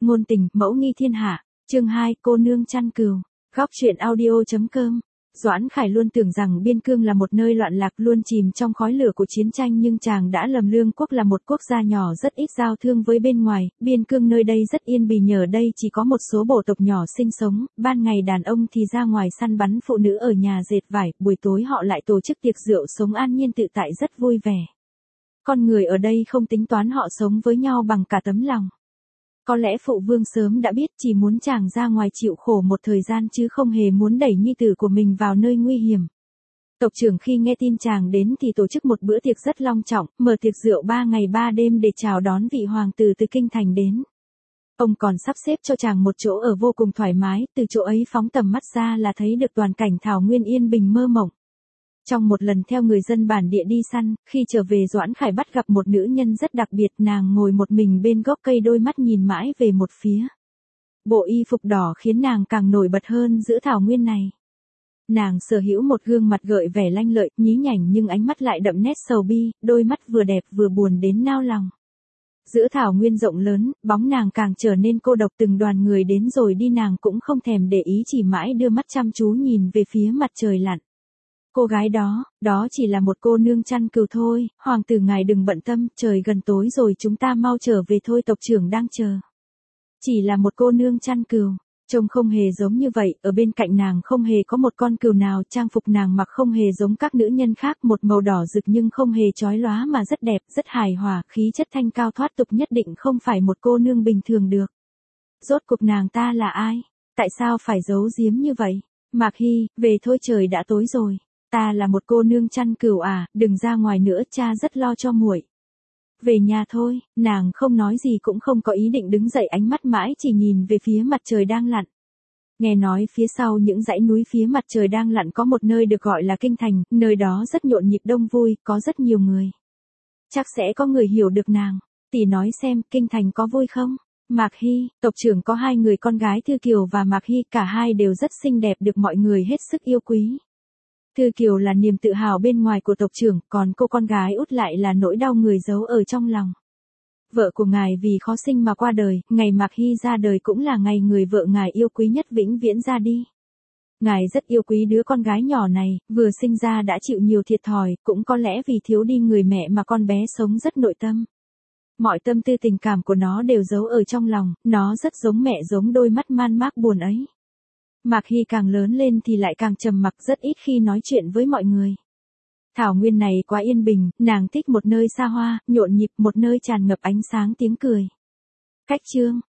ngôn tình, mẫu nghi thiên hạ. Chương 2, cô nương chăn cừu. Góc truyện audio.com. Doãn Khải luôn tưởng rằng Biên Cương là một nơi loạn lạc luôn chìm trong khói lửa của chiến tranh, nhưng chàng đã lầm. Lương quốc là một quốc gia nhỏ rất ít giao thương với bên ngoài, Biên Cương nơi đây rất yên bình, nhờ đây chỉ có một số bộ tộc nhỏ sinh sống, ban ngày đàn ông thì ra ngoài săn bắn, phụ nữ ở nhà dệt vải, buổi tối họ lại tổ chức tiệc rượu sống an nhiên tự tại rất vui vẻ. Con người ở đây không tính toán, họ sống với nhau bằng cả tấm lòng. Có lẽ phụ vương sớm đã biết, chỉ muốn chàng ra ngoài chịu khổ một thời gian chứ không hề muốn đẩy nhi tử của mình vào nơi nguy hiểm. Tộc trưởng khi nghe tin chàng đến thì tổ chức một bữa tiệc rất long trọng, mở tiệc rượu 3 ngày 3 đêm để chào đón vị hoàng tử từ kinh thành đến. Ông còn sắp xếp cho chàng một chỗ ở vô cùng thoải mái, từ chỗ ấy phóng tầm mắt ra là thấy được toàn cảnh thảo nguyên yên bình mơ mộng. Trong một lần theo người dân bản địa đi săn, khi trở về Doãn Khải bắt gặp một nữ nhân rất đặc biệt, nàng ngồi một mình bên gốc cây, đôi mắt nhìn mãi về một phía. Bộ y phục đỏ khiến nàng càng nổi bật hơn giữa thảo nguyên này. Nàng sở hữu một gương mặt gợi vẻ lanh lợi, nhí nhảnh nhưng ánh mắt lại đậm nét sầu bi, đôi mắt vừa đẹp vừa buồn đến nao lòng. Giữa thảo nguyên rộng lớn, bóng nàng càng trở nên cô độc, từng đoàn người đến rồi đi nàng cũng không thèm để ý, chỉ mãi đưa mắt chăm chú nhìn về phía mặt trời lặn. Cô gái đó chỉ là một cô nương chăn cừu thôi, hoàng tử ngài đừng bận tâm, trời gần tối rồi, chúng ta mau trở về thôi, tộc trưởng đang chờ. Chỉ là một cô nương chăn cừu, trông không hề giống như vậy, ở bên cạnh nàng không hề có một con cừu nào, trang phục nàng mặc không hề giống các nữ nhân khác, một màu đỏ rực nhưng không hề chói lóa mà rất đẹp, rất hài hòa, khí chất thanh cao thoát tục, nhất định không phải một cô nương bình thường được. Rốt cuộc nàng ta là ai? Tại sao phải giấu giếm như vậy? Mạc Hy, về thôi, trời đã tối rồi. Ta là một cô nương chăn cừu à, đừng ra ngoài nữa, cha rất lo cho muội. Về nhà thôi, nàng không nói gì cũng không có ý định đứng dậy, ánh mắt mãi chỉ nhìn về phía mặt trời đang lặn. Nghe nói phía sau những dãy núi phía mặt trời đang lặn có một nơi được gọi là Kinh Thành, nơi đó rất nhộn nhịp đông vui, có rất nhiều người. Chắc sẽ có người hiểu được nàng. Tỷ nói xem, Kinh Thành có vui không? Mạc Hy, tộc trưởng có 2 người con gái Thư Kiều và Mạc Hy, cả hai đều rất xinh đẹp, được mọi người hết sức yêu quý. Thư Kiều là niềm tự hào bên ngoài của tộc trưởng, còn cô con gái út lại là nỗi đau người giấu ở trong lòng. Vợ của ngài vì khó sinh mà qua đời, ngày Mạc Hy ra đời cũng là ngày người vợ ngài yêu quý nhất vĩnh viễn ra đi. Ngài rất yêu quý đứa con gái nhỏ này, vừa sinh ra đã chịu nhiều thiệt thòi, cũng có lẽ vì thiếu đi người mẹ mà con bé sống rất nội tâm. Mọi tâm tư tình cảm của nó đều giấu ở trong lòng, nó rất giống mẹ, giống đôi mắt man mác buồn ấy. Mạc Hy càng lớn lên thì lại càng trầm mặc, rất ít khi nói chuyện với mọi người. Thảo nguyên này quá yên bình, nàng thích một nơi xa hoa, nhộn nhịp, một nơi tràn ngập ánh sáng tiếng cười. Cách chương,